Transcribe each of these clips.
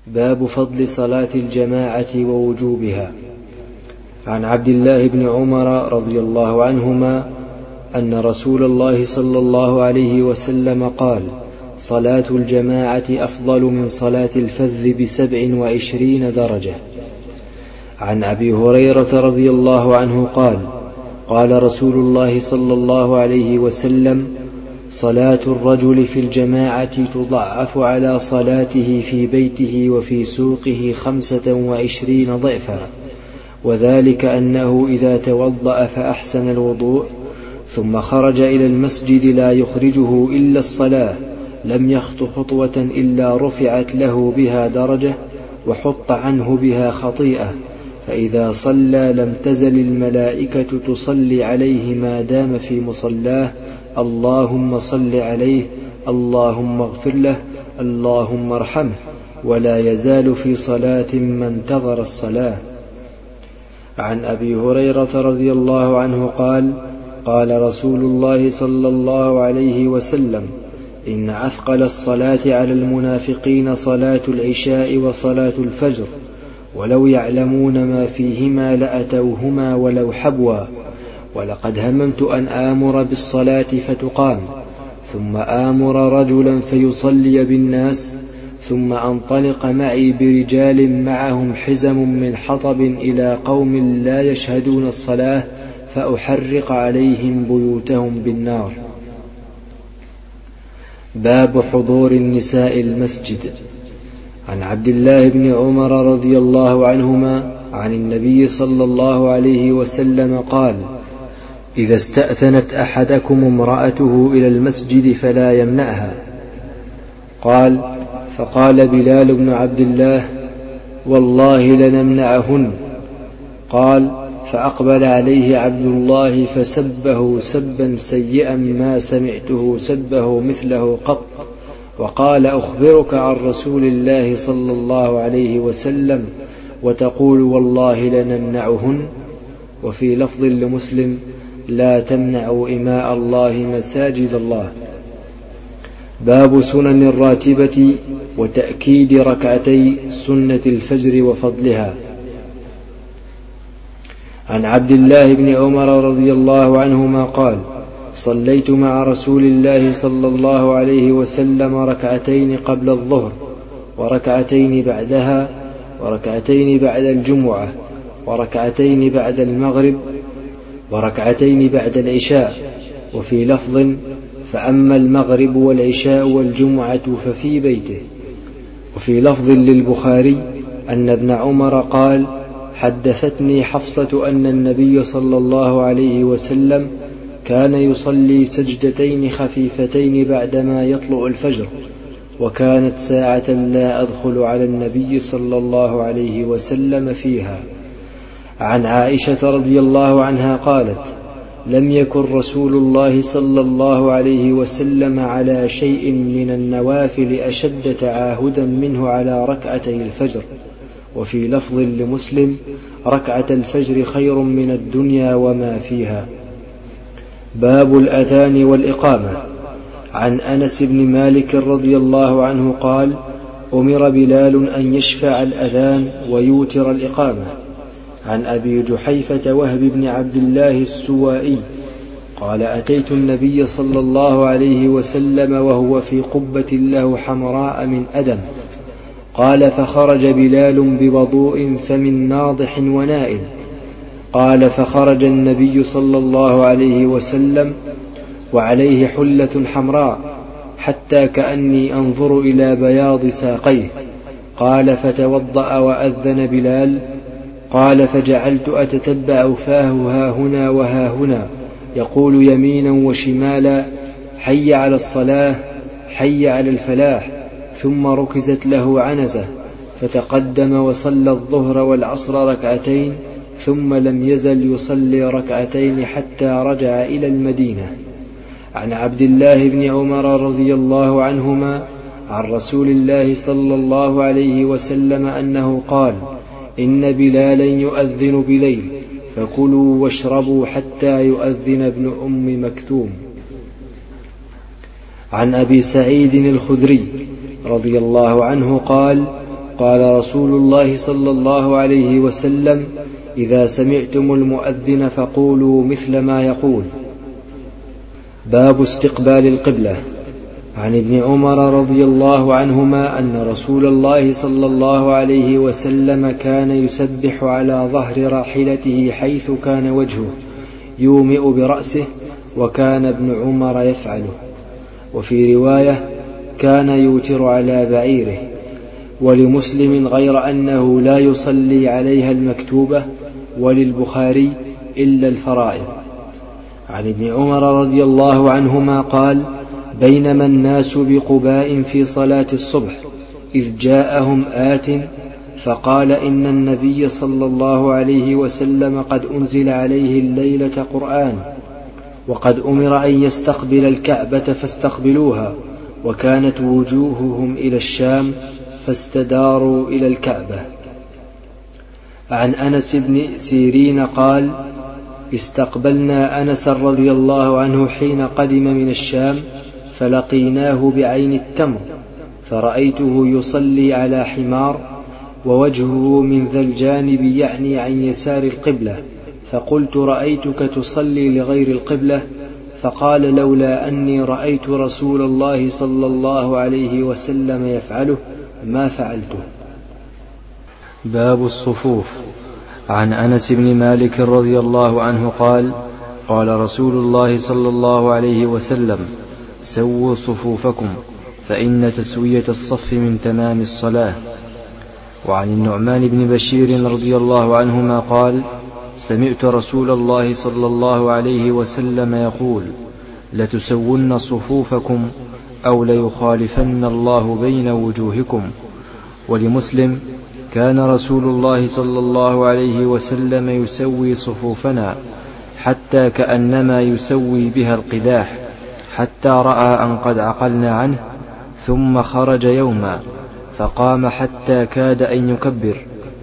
باب فضل صلاة الجماعة ووجوبها. عن عبد الله بن عمر رضي الله عنهما أن رسول الله صلى الله عليه وسلم قال: صلاة الجماعة أفضل من صلاة الفذ ب27 درجة. عن أبي هريرة رضي الله عنه قال: قال رسول الله صلى الله عليه وسلم: صلاة الرجل في الجماعة تضعف على صلاته في بيته وفي سوقه 25 ضعفا، وذلك أنه إذا توضأ فأحسن الوضوء ثم خرج إلى المسجد لا يخرجه إلا الصلاة لم يخط خطوة إلا رفعت له بها درجة وحط عنه بها خطيئة، فإذا صلى لم تزل الملائكة تصلي عليه ما دام في مصلاه: اللهم صل عليه، اللهم اغفر له، اللهم ارحمه، ولا يزال في صلاة ما انتظر الصلاة. عن أبي هريرة رضي الله عنه قال: قال رسول الله صلى الله عليه وسلم: إن أثقل الصلاة على المنافقين صلاة العشاء وصلاة الفجر، ولو يعلمون ما فيهما لأتوهما ولو حبوا، ولقد هممت أن آمر بالصلاة فتقام، ثم آمر رجلا فيصلي بالناس، ثم أنطلق معي برجال معهم حزم من حطب إلى قوم لا يشهدون الصلاة فأحرق عليهم بيوتهم بالنار. باب حضور النساء المسجد. عن عبد الله بن عمر رضي الله عنهما عن النبي صلى الله عليه وسلم قال: إذا استأذنت أحدكم امرأته إلى المسجد فلا يمنعها. قال: فقال بلال بن عبد الله: والله لنمنعهن. قال: فأقبل عليه عبد الله فسبه سبا سيئا ما سمعته سبه مثله قط، وقال: أخبرك عن رسول الله صلى الله عليه وسلم وتقول والله لنمنعهن؟ وفي لفظ لمسلم: لا تمنعوا إماء الله مساجد الله. باب سنن الراتبة وتأكيد ركعتي سنة الفجر وفضلها. عن عبد الله بن عمر رضي الله عنهما قال: صليت مع رسول الله صلى الله عليه وسلم ركعتين قبل الظهر، وركعتين بعدها، وركعتين بعد الجمعة، وركعتين بعد المغرب، وركعتين بعد العشاء. وفي لفظ: فأما المغرب والعشاء والجمعة ففي بيته. وفي لفظ للبخاري أن ابن عمر قال: حدثتني حفصة أن النبي صلى الله عليه وسلم كان يصلي سجدتين خفيفتين بعدما يطلع الفجر، وكانت ساعة لا أدخل على النبي صلى الله عليه وسلم فيها. عن عائشة رضي الله عنها قالت: لم يكن رسول الله صلى الله عليه وسلم على شيء من النوافل أشد تعاهدا منه على ركعتي الفجر. وفي لفظ لمسلم: ركعة الفجر خير من الدنيا وما فيها. باب الأذان والإقامة. عن أنس بن مالك رضي الله عنه قال: أمر بلال أن يشفع الأذان ويوتر الإقامة. عن أبي جحيفة وهب بن عبد الله السوائي قال: أتيت النبي صلى الله عليه وسلم وهو في قبة له حمراء من أدم. قال: فخرج بلال بوضوء فمن ناضح ونائل. قال: فخرج النبي صلى الله عليه وسلم وعليه حلة حمراء حتى كأني أنظر إلى بياض ساقيه. قال: فتوضأ وأذن بلال. قال: فجعلت أتتبع فاه هاهنا وهاهنا يقول يمينا وشمالا: حي على الصلاة، حي على الفلاح. ثم ركزت له عنزة فتقدم وصلى الظهر والعصر ركعتين، ثم لم يزل يصلي ركعتين حتى رجع إلى المدينة. عن عبد الله بن عمر رضي الله عنهما عن رسول الله صلى الله عليه وسلم أنه قال: إن بلالا يؤذن بليل، فكلوا واشربوا حتى يؤذن ابن أم مكتوم. عن أبي سعيد الخدري رضي الله عنه قال: قال رسول الله صلى الله عليه وسلم: إذا سمعتم المؤذن فقولوا مثل ما يقول. باب استقبال القبلة. عن ابن عمر رضي الله عنهما أن رسول الله صلى الله عليه وسلم كان يسبح على ظهر راحلته حيث كان وجهه يومئ برأسه، وكان ابن عمر يفعله. وفي رواية: كان يوتر على بعيره. ولمسلم غير أنه لا يصلي عليها المكتوبة، وللبخاري إلا الفرائض. عن ابن عمر رضي الله عنهما قال: بينما الناس بقباء في صلاة الصبح إذ جاءهم آت فقال: إن النبي صلى الله عليه وسلم قد أنزل عليه الليلة قرآن، وقد أمر أن يستقبل الكعبة فاستقبلوها، وكانت وجوههم إلى الشام فاستداروا إلى الكعبة. عن أنس بن سيرين قال: استقبلنا أنس رضي الله عنه حين قدم من الشام، فلقيناه بعين التمر، فرأيته يصلي على حمار، ووجهه من ذا الجانب يعني عن يسار القبلة، فقلت: رأيتك تصلي لغير القبلة؟ فقال: لولا أني رأيت رسول الله صلى الله عليه وسلم يفعله ما فعلته. باب الصفوف. عن أنس بن مالك رضي الله عنه قال: قال رسول الله صلى الله عليه وسلم: سووا صفوفكم، فإن تسوية الصف من تمام الصلاة. وعن النعمان بن بشير رضي الله عنهما قال: سمعت رسول الله صلى الله عليه وسلم يقول: لتسون صفوفكم أو ليخالفن الله بين وجوهكم. ولمسلم: كان رسول الله صلى الله عليه وسلم يسوي صفوفنا حتى كأنما يسوي بها القداح، حتى رأى أن قد عقلنا عنه، ثم خرج يوما فقام حتى كاد أن يكبر،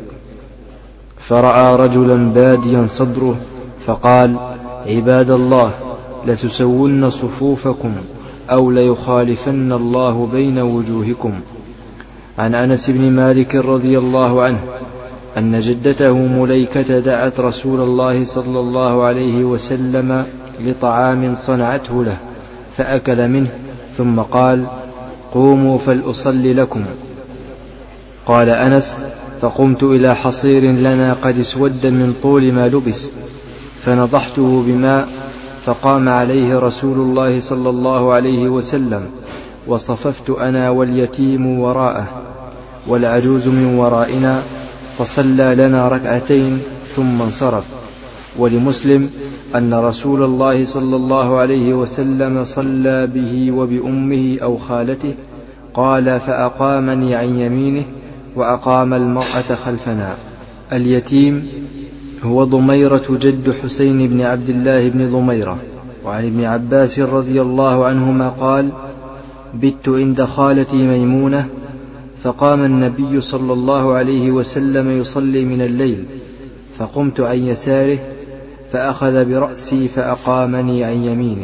فرأى رجلا باديا صدره فقال: عباد الله، لتسون صفوفكم أو ليخالفن الله بين وجوهكم. عن أنس بن مالك رضي الله عنه أن جدته مليكة دعت رسول الله صلى الله عليه وسلم لطعام صنعته له، فأكل منه، ثم قال: قوموا فلأصلي لكم. قال أنس: فقمت إلى حصير لنا قد اسود من طول ما لبس، فنضحته بماء، فقام عليه رسول الله صلى الله عليه وسلم، وصففت أنا واليتيم وراءه والعجوز من ورائنا، فصلى لنا ركعتين ثم انصرف. ولمسلم أن رسول الله صلى الله عليه وسلم صلى به وبأمه أو خالته، قال: فأقامني عن يمينه وأقام المرأة خلفنا. اليتيم هو ضميرة جد حسين بن عبد الله بن ضميرة. وعن ابن عباس رضي الله عنهما قال: بت عند خالتي ميمونة، فقام النبي صلى الله عليه وسلم يصلي من الليل، فقمت عن يساره فأخذ برأسي فأقامني عن يمينه.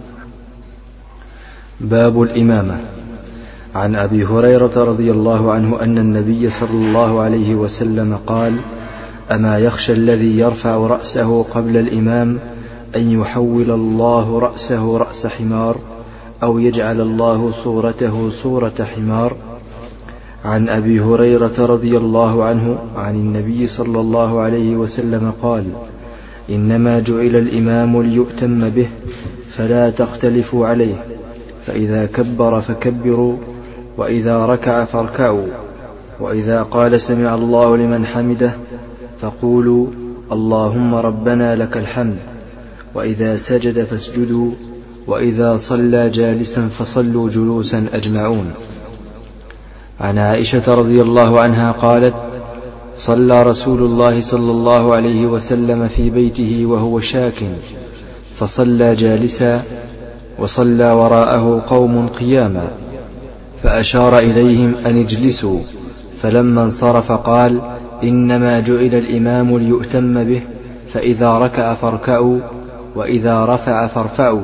باب الإمامة. عن أبي هريرة رضي الله عنه أن النبي صلى الله عليه وسلم قال: أما يخشى الذي يرفع رأسه قبل الإمام أن يحول الله رأسه رأس حمار، أو يجعل الله صورته صورة حمار. عن أبي هريرة رضي الله عنه عن النبي صلى الله عليه وسلم قال: إنما جعل الإمام ليؤتم به، فلا تختلفوا عليه، فإذا كبر فكبروا، وإذا ركع فاركعوا، وإذا قال سمع الله لمن حمده فقولوا: اللهم ربنا لك الحمد، وإذا سجد فاسجدوا، وإذا صلى جالسا فصلوا جلوسا أجمعون. عن عائشة رضي الله عنها قالت: صلى رسول الله صلى الله عليه وسلم في بيته وهو شاك، فصلى جالسا، وصلى وراءه قوم قياما، فأشار إليهم أن اجلسوا، فلما انصرف قال: إنما جعل الإمام ليؤتم به، فإذا ركع فاركعوا، وإذا رفع فارفعوا،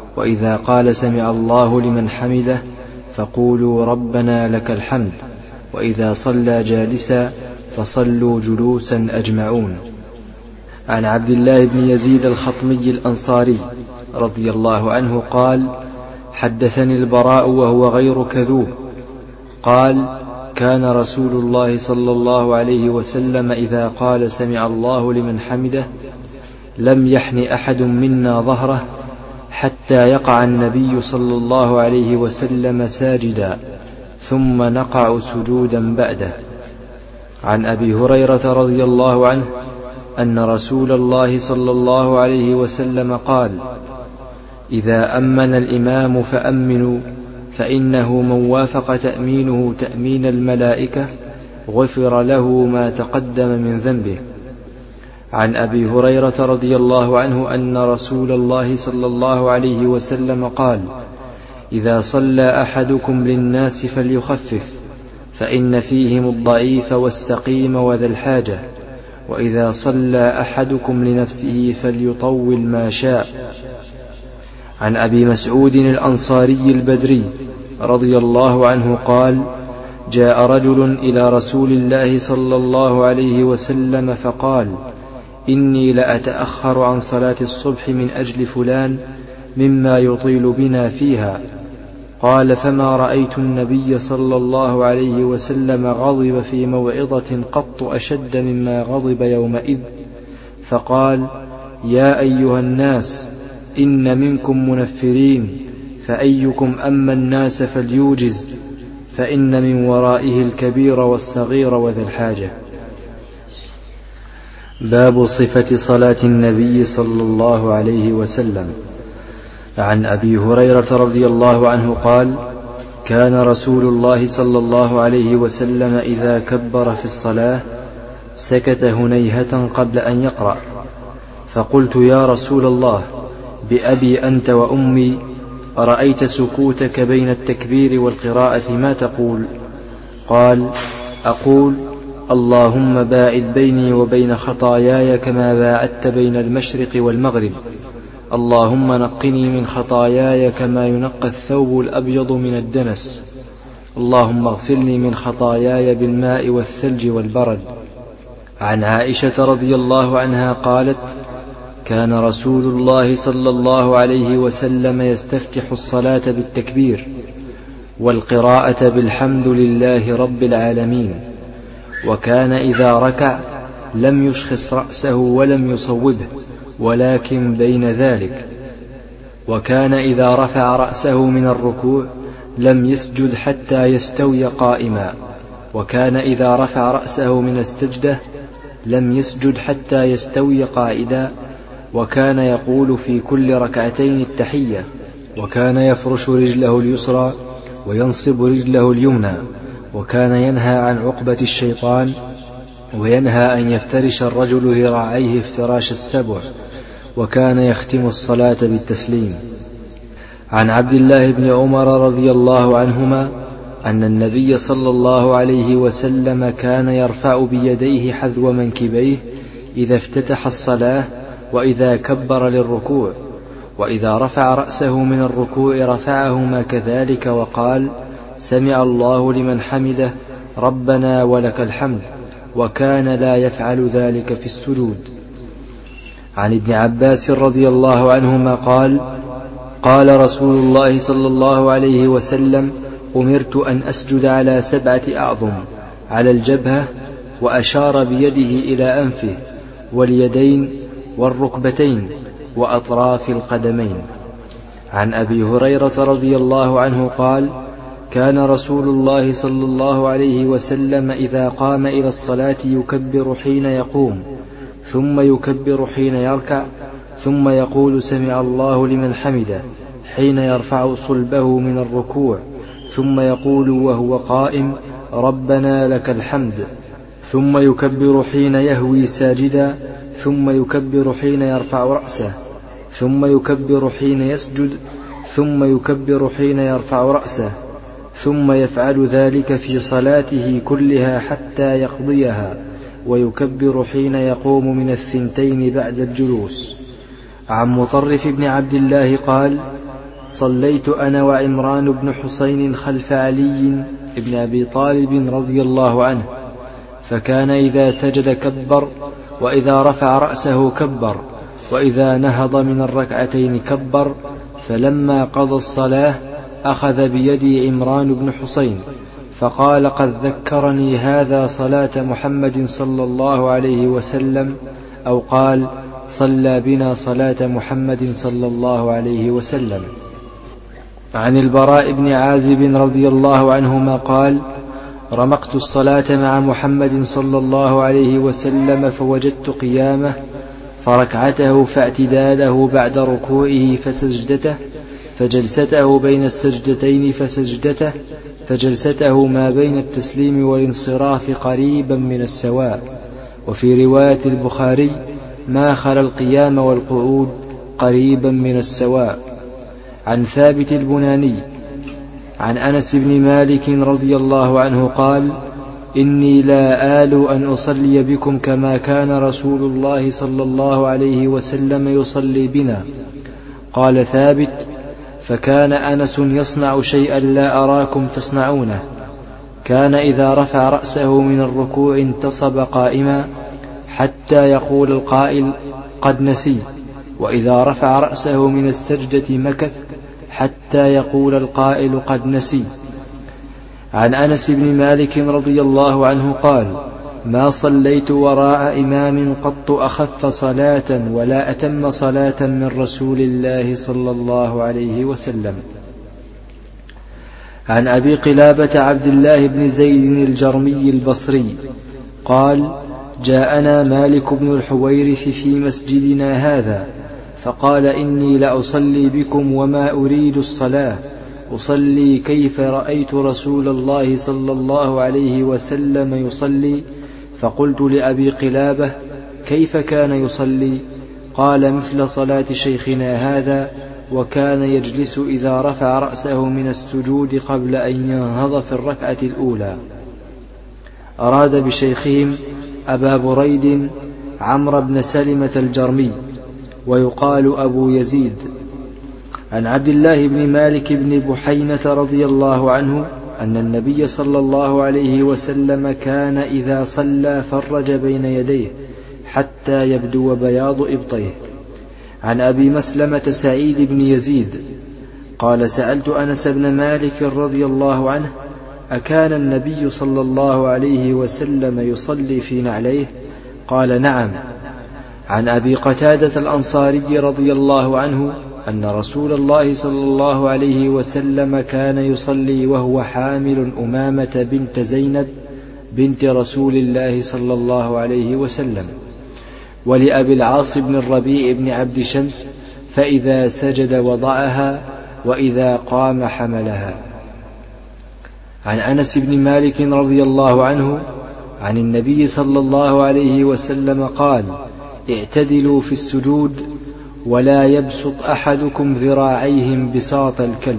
وإذا قال سمع الله لمن حمده فقولوا ربنا لك الحمد، وإذا صلى جالسا فصلوا جلوسا أجمعون. عن عبد الله بن يزيد الخطمي الأنصاري رضي الله عنه قال: حدثني البراء وهو غير كذوب قال: كان رسول الله صلى الله عليه وسلم إذا قال سمع الله لمن حمده لم يحن أحد منا ظهره حتى يقع النبي صلى الله عليه وسلم ساجدا ثم نقع سجودا بعده. عن أبي هريرة رضي الله عنه أن رسول الله صلى الله عليه وسلم قال: إذا أمن الإمام فأمنوا، فإنه من وافق تأمينه تأمين الملائكة غفر له ما تقدم من ذنبه. عن أبي هريرة رضي الله عنه أن رسول الله صلى الله عليه وسلم قال: إذا صلى أحدكم للناس فليخفف، فإن فيهم الضعيف والسقيم وذا الحاجة، وإذا صلى أحدكم لنفسه فليطول ما شاء. عن أبي مسعود الأنصاري البدري رضي الله عنه قال: جاء رجل إلى رسول الله صلى الله عليه وسلم فقال: إني لأتأخر عن صلاة الصبح من أجل فلان مما يطيل بنا فيها. قال: فما رأيت النبي صلى الله عليه وسلم غضب في موعظة قط أشد مما غضب يومئذ. فقال: يا أيها الناس، إن منكم منفرين، فأيكم أما الناس فليوجز، فإن من ورائه الكبير والصغير وذا الحاجة. باب صفة صلاة النبي صلى الله عليه وسلم. عن أبي هريرة رضي الله عنه قال: كان رسول الله صلى الله عليه وسلم إذا كبر في الصلاة سكت هنيهة قبل أن يقرأ، فقلت: يا رسول الله، بأبي أنت وأمي، أرأيت سكوتك بين التكبير والقراءة ما تقول؟ قال: أقول: اللهم باعد بيني وبين خطاياي كما باعدت بين المشرق والمغرب، اللهم نقني من خطاياي كما ينقى الثوب الأبيض من الدنس، اللهم اغسلني من خطاياي بالماء والثلج والبرد. عن عائشة رضي الله عنها قالت: كان رسول الله صلى الله عليه وسلم يستفتح الصلاة بالتكبير والقراءة بالحمد لله رب العالمين، وكان إذا ركع لم يشخص رأسه ولم يصوبه ولكن بين ذلك، وكان إذا رفع رأسه من الركوع لم يسجد حتى يستوي قائما، وكان إذا رفع رأسه من السجدة لم يسجد حتى يستوي قائدا، وكان يقول في كل ركعتين التحية، وكان يفرش رجله اليسرى وينصب رجله اليمنى، وكان ينهى عن عقبة الشيطان، وينهى أن يفترش الرجل ذراعيه افتراش السبع، وكان يختم الصلاة بالتسليم. عن عبد الله بن عمر رضي الله عنهما أن النبي صلى الله عليه وسلم كان يرفع بيديه حذو منكبيه إذا افتتح الصلاة وإذا كبر للركوع، وإذا رفع رأسه من الركوع رفعهما كذلك وقال: سمع الله لمن حمده ربنا ولك الحمد، وكان لا يفعل ذلك في السجود. عن ابن عباس رضي الله عنهما قال: قال رسول الله صلى الله عليه وسلم: أمرت أن أسجد على 7 أعظم، على الجبهة، وأشار بيده إلى أنفه واليدين والركبتين وأطراف القدمين. عن أبي هريرة رضي الله عنه قال: كان رسول الله صلى الله عليه وسلم إذا قام إلى الصلاة يكبر حين يقوم، ثم يكبر حين يركع، ثم يقول: سمع الله لمن حمده، حين يرفع صلبه من الركوع، ثم يقول وهو قائم: ربنا لك الحمد، ثم يكبر حين يهوي ساجدا، ثم يكبر حين يرفع رأسه، ثم يكبر حين يسجد، ثم يكبر حين يرفع رأسه، ثم يفعل ذلك في صلاته كلها حتى يقضيها، ويكبر حين يقوم من 2 بعد الجلوس. عن مطرف بن عبد الله قال: صليت أنا وعمران بن حسين خلف علي ابن أبي طالب رضي الله عنه، فكان إذا سجد كبر، وإذا رفع رأسه كبر، وإذا نهض من الركعتين كبر. فلما قضى الصلاة أخذ بيدي عمران بن حسين فقال: قد ذكرني هذا صلاة محمد صلى الله عليه وسلم، أو قال: صلى بنا صلاة محمد صلى الله عليه وسلم. عن البراء بن عازب رضي الله عنهما قال: رمقت الصلاة مع محمد صلى الله عليه وسلم فوجدت قيامه فركعته فاعتداله بعد ركوعه فسجدته فجلسته بين السجدتين فسجدته فجلسته ما بين التسليم والانصراف قريبا من السواء. وفي رواية البخاري: ما خلا القيام والقعود قريبا من السواء. عن ثابت البناني عن أنس بن مالك رضي الله عنه قال: إني لا آل أن أصلي بكم كما كان رسول الله صلى الله عليه وسلم يصلي بنا. قال ثابت: فكان أنس يصنع شيئا لا أراكم تصنعونه. كان إذا رفع رأسه من الركوع انتصب قائما حتى يقول القائل: قد نسي. وإذا رفع رأسه من السجدة مكث حتى يقول القائل: قد نسي. عن أنس بن مالك رضي الله عنه قال: ما صليت وراء إمام قط أخف صلاة ولا أتم صلاة من رسول الله صلى الله عليه وسلم. عن أبي قلابة عبد الله بن زيد الجرمي البصري قال: جاءنا مالك بن الحويرث في مسجدنا هذا فقال: إني لأصلي بكم وما أريد الصلاة، أصلي كيف رأيت رسول الله صلى الله عليه وسلم يصلي. فقلت لأبي قلابة: كيف كان يصلي؟ قال: مثل صلاة شيخنا هذا، وكان يجلس إذا رفع رأسه من السجود قبل أن ينهض في الركعة الأولى. أراد بشيخهم أبا بريد عمرو بن سلمة الجرمي، ويقال أبو يزيد. عن عبد الله بن مالك بن بحينة رضي الله عنه أن النبي صلى الله عليه وسلم كان إذا صلى فرج بين يديه حتى يبدو بياض إبطيه. عن أبي مسلمة سعيد بن يزيد قال: سألت أنس بن مالك رضي الله عنه: أكان النبي صلى الله عليه وسلم يصلي في نعليه؟ قال: نعم. عن أبي قتادة الأنصاري رضي الله عنه أن رسول الله صلى الله عليه وسلم كان يصلي وهو حامل أمامة بنت زينب بنت رسول الله صلى الله عليه وسلم. ولأبي العاص بن الربيع بن عبد شمس: فإذا سجد وضعها وإذا قام حملها. عن أنس بن مالك رضي الله عنه عن النبي صلى الله عليه وسلم قال: اعتدلوا في السجود ولا يبسط أحدكم ذراعيه بساط الكلب.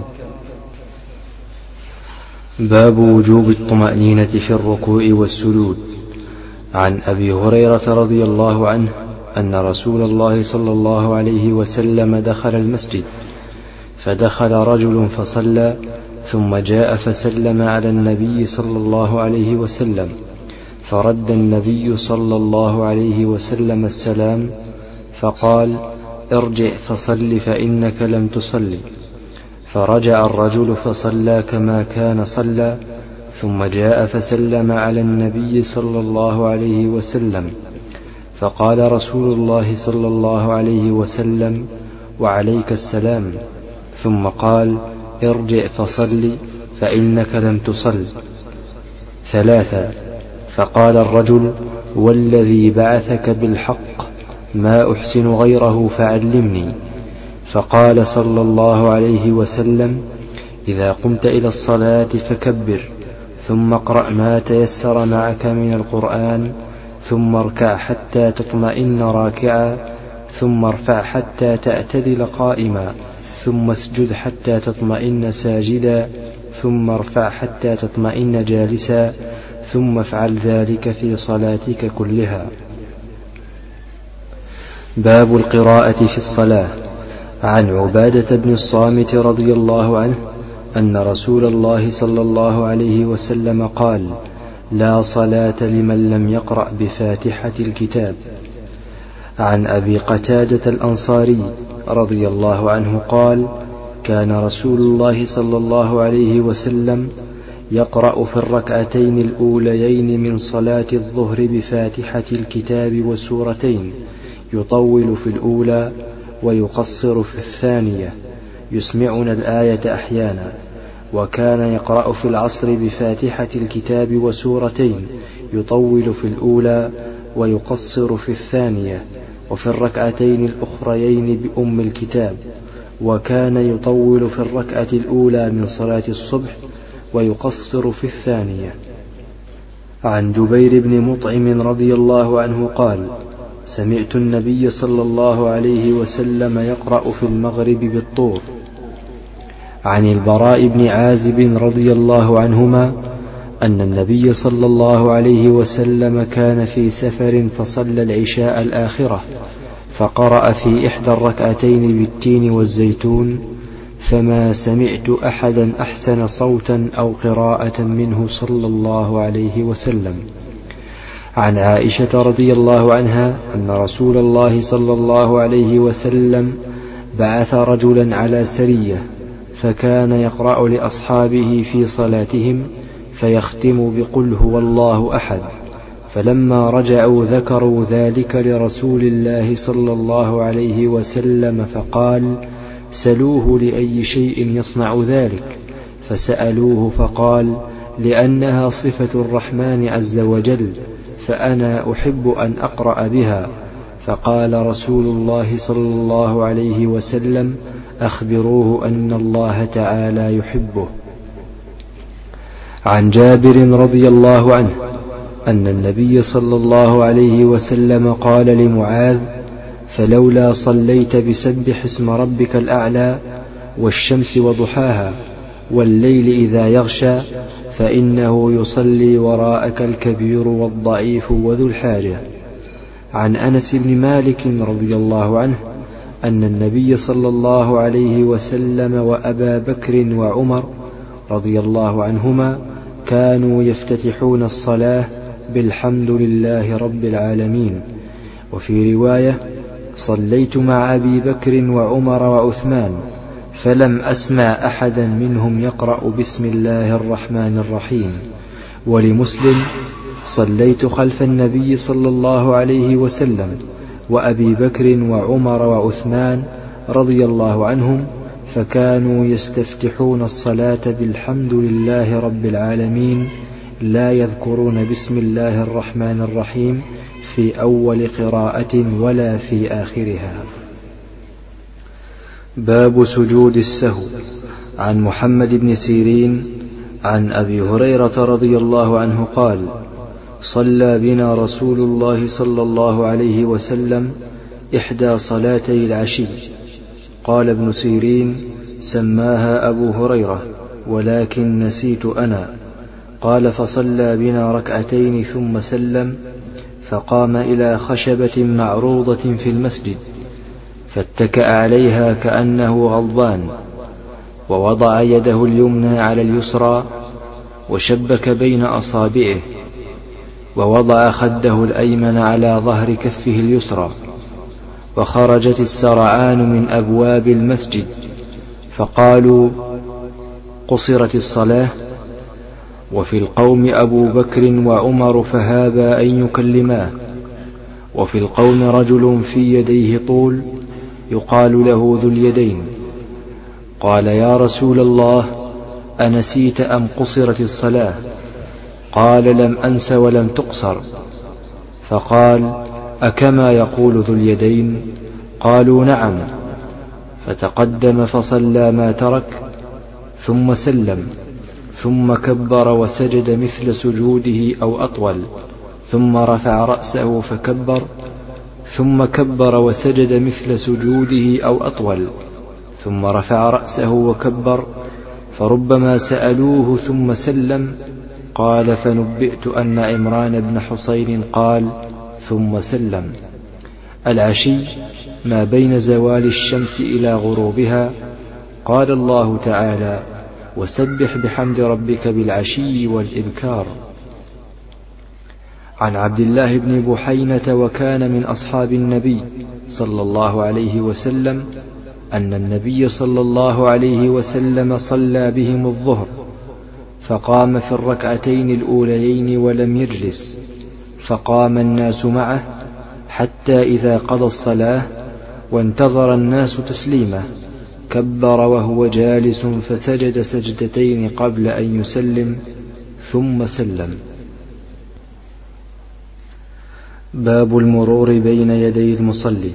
باب وجوب الطمأنينة في الركوع والسجود. عن أبي هريرة رضي الله عنه أن رسول الله صلى الله عليه وسلم دخل المسجد، فدخل رجل فصلى، ثم جاء فسلم على النبي صلى الله عليه وسلم، فرد النبي صلى الله عليه وسلم السلام، فقال: ارجع فصل فإنك لم تصل. فرجع الرجل فصلى كما كان صلى، ثم جاء فسلم على النبي صلى الله عليه وسلم، فقال رسول الله صلى الله عليه وسلم: وعليك السلام. ثم قال: ارجع فصل فإنك لم تصل. 3. فقال الرجل: والذي بعثك بالحق ما أحسن غيره فعلمني. فقال صلى الله عليه وسلم: إذا قمت إلى الصلاة فكبر، ثم اقرأ ما تيسر معك من القرآن، ثم اركع حتى تطمئن راكعا، ثم ارفع حتى تعتدل قائما، ثم اسجد حتى تطمئن ساجدا، ثم ارفع حتى تطمئن جالسا، ثم افعل ذلك في صلاتك كلها. باب القراءة في الصلاة. عن عبادة بن الصامت رضي الله عنه أن رسول الله صلى الله عليه وسلم قال: لا صلاة لمن لم يقرأ بفاتحة الكتاب. عن أبي قتادة الأنصاري رضي الله عنه قال: كان رسول الله صلى الله عليه وسلم يقرأ في الركعتين الأوليين من صلاة الظهر بفاتحة الكتاب وسورتين، يطول في الأولى ويقصر في الثانية، يسمعنا الآية أحيانا. وكان يقرأ في العصر بفاتحة الكتاب وسورتين، يطول في الأولى ويقصر في الثانية، وفي الركعتين الأخريين بأم الكتاب. وكان يطول في الركعة الأولى من صلاة الصبح ويقصر في الثانية. عن جبير بن مطعم رضي الله عنه قال: سمعت النبي صلى الله عليه وسلم يقرأ في المغرب بالطور. عن البراء بن عازب رضي الله عنهما أن النبي صلى الله عليه وسلم كان في سفر فصلى العشاء الآخرة، فقرأ في إحدى الركعتين بالتين والزيتون، فما سمعت أحدا أحسن صوتا أو قراءة منه صلى الله عليه وسلم. عن عائشة رضي الله عنها أن رسول الله صلى الله عليه وسلم بعث رجلا على سرية، فكان يقرأ لأصحابه في صلاتهم فيختم بقل هو الله أحد. فلما رجعوا ذكروا ذلك لرسول الله صلى الله عليه وسلم، فقال: سلوه لأي شيء يصنع ذلك. فسألوه فقال: لأنها صفة الرحمن عز وجل، فأنا أحب أن أقرأ بها. فقال رسول الله صلى الله عليه وسلم: أخبروه أن الله تعالى يحبه. عن جابر رضي الله عنه أن النبي صلى الله عليه وسلم قال لمعاذ: فلولا صليت بسبح اسم ربك الأعلى والشمس وضحاها والليل إذا يغشى، فإنه يصلي وراءك الكبير والضعيف وذو الحاجة. عن أنس بن مالك رضي الله عنه أن النبي صلى الله عليه وسلم وأبا بكر وعمر رضي الله عنهما كانوا يفتتحون الصلاة بالحمد لله رب العالمين. وفي رواية: صليت مع أبي بكر وعمر وعثمان فلم أسمع أحدا منهم يقرأ بسم الله الرحمن الرحيم. ولمسلم: صليت خلف النبي صلى الله عليه وسلم وأبي بكر وعمر وعثمان رضي الله عنهم، فكانوا يستفتحون الصلاة بالحمد لله رب العالمين، لا يذكرون بسم الله الرحمن الرحيم في أول قراءة ولا في آخرها. باب سجود السهو. عن محمد بن سيرين عن أبي هريرة رضي الله عنه قال: صلى بنا رسول الله صلى الله عليه وسلم إحدى صلاتي العشي. قال ابن سيرين: سماها أبو هريرة ولكن نسيت أنا. قال: فصلى بنا ركعتين ثم سلم، فقام إلى خشبة معروضة في المسجد فاتكأ عليها كأنه غضبان، ووضع يده اليمنى على اليسرى وشبك بين أصابعه، ووضع خده الأيمن على ظهر كفه اليسرى، وخرجت السرعان من أبواب المسجد، فقالوا: قصرت الصلاة. وفي القوم أبو بكر وعمر فهابا أن يكلماه، وفي القوم رجل في يديه طول يقال له ذو اليدين. قال: يا رسول الله، أنسيت أم قصرت الصلاة؟ قال: لم أنس ولم تقصر. فقال: أكما يقول ذو اليدين؟ قالوا: نعم. فتقدم فصلى ما ترك، ثم سلم، ثم كبر وسجد مثل سجوده أو أطول، ثم رفع رأسه فكبر، ثم كبر وسجد مثل سجوده أو أطول، ثم رفع رأسه وكبر. فربما سألوه ثم سلم. قال: فنبئت أن عمران بن حصين قال: ثم سلم. العشي ما بين زوال الشمس إلى غروبها. قال الله تعالى: وسبح بحمد ربك بالعشي والإبكار. عن عبد الله بن بحينة وكان من أصحاب النبي صلى الله عليه وسلم أن النبي صلى الله عليه وسلم صلى بهم الظهر فقام في الركعتين الأوليين ولم يجلس، فقام الناس معه حتى إذا قضى الصلاة وانتظر الناس تسليمه كبر وهو جالس فسجد سجدتين قبل أن يسلم ثم سلم. باب المرور بين يدي المصلي.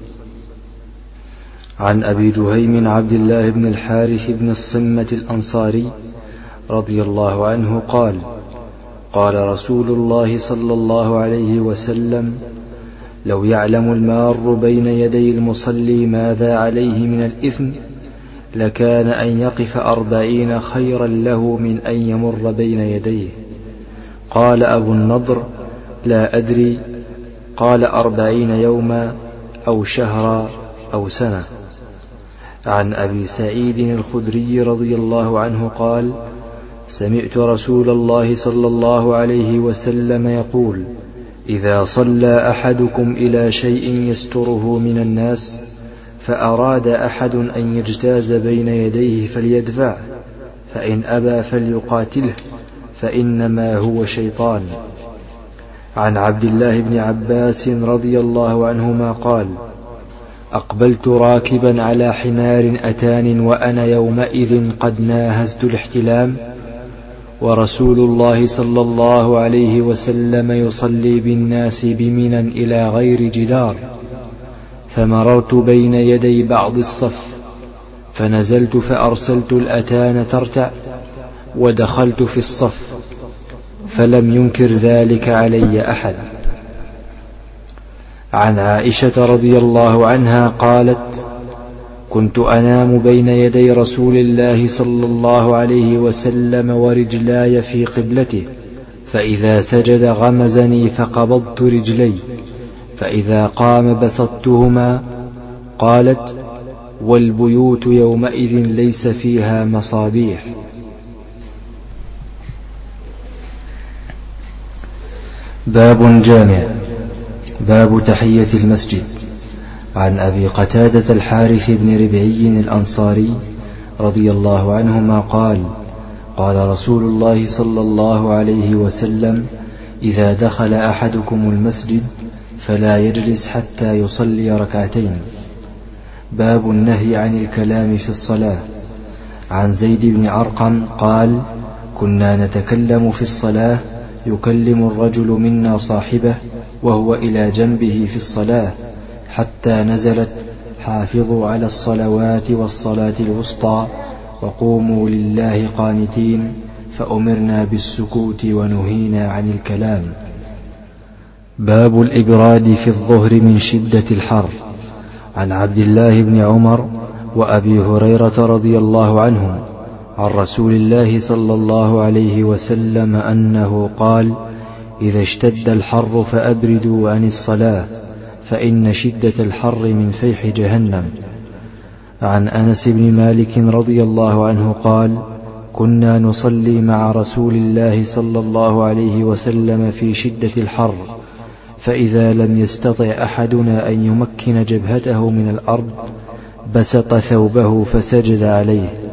عن أبي جهيم عبد الله بن الحارث بن الصمة الأنصاري رضي الله عنه قال: قال رسول الله صلى الله عليه وسلم: لو يعلم المار بين يدي المصلي ماذا عليه من الإثم لكان أن يقف 40 خيرا له من أن يمر بين يديه. قال أبو النضر: لا أدري، قال 40 يوما أو شهرا أو سنة. عن أبي سعيد الخدري رضي الله عنه قال: سمعت رسول الله صلى الله عليه وسلم يقول: إذا صلى أحدكم إلى شيء يستره من الناس فأراد أحد أن يجتاز بين يديه فليدفعه، فإن أبى فليقاتله، فإنما هو شيطان. عن عبد الله بن عباس رضي الله عنهما قال: أقبلت راكبا على حمار أتان وأنا يومئذ قد ناهزت الاحتلام، ورسول الله صلى الله عليه وسلم يصلي بالناس بمنى إلى غير جدار، فمررت بين يدي بعض الصف فنزلت فأرسلت الأتان ترتع ودخلت في الصف، فلم ينكر ذلك علي أحد. عن عائشة رضي الله عنها قالت: كنت أنام بين يدي رسول الله صلى الله عليه وسلم ورجلاي في قبلته، فإذا سجد غمزني فقبضت رجلي، فإذا قام بسطتهما. قالت: والبيوت يومئذ ليس فيها مصابيح. باب جامع. باب تحية المسجد. عن أبي قتادة الحارث بن ربعي الأنصاري رضي الله عنهما قال: قال رسول الله صلى الله عليه وسلم: إذا دخل أحدكم المسجد فلا يجلس حتى يصلي ركعتين. باب النهي عن الكلام في الصلاة. عن زيد بن أرقم قال: كنا نتكلم في الصلاة يكلم الرجل منا صاحبه وهو إلى جنبه في الصلاة، حتى نزلت: حافظوا على الصلوات والصلاة الوسطى وقوموا لله قانتين، فأمرنا بالسكوت ونهينا عن الكلام. باب الإبراد في الظهر من شدة الحر. عن عبد الله بن عمر وأبي هريرة رضي الله عنهم عن رسول الله صلى الله عليه وسلم أنه قال: إذا اشتد الحر فأبردوا عن الصلاة، فإن شدة الحر من فيح جهنم. عن أنس بن مالك رضي الله عنه قال: كنا نصلي مع رسول الله صلى الله عليه وسلم في شدة الحر، فإذا لم يستطع أحدنا أن يمكن جبهته من الأرض بسط ثوبه فسجد عليه،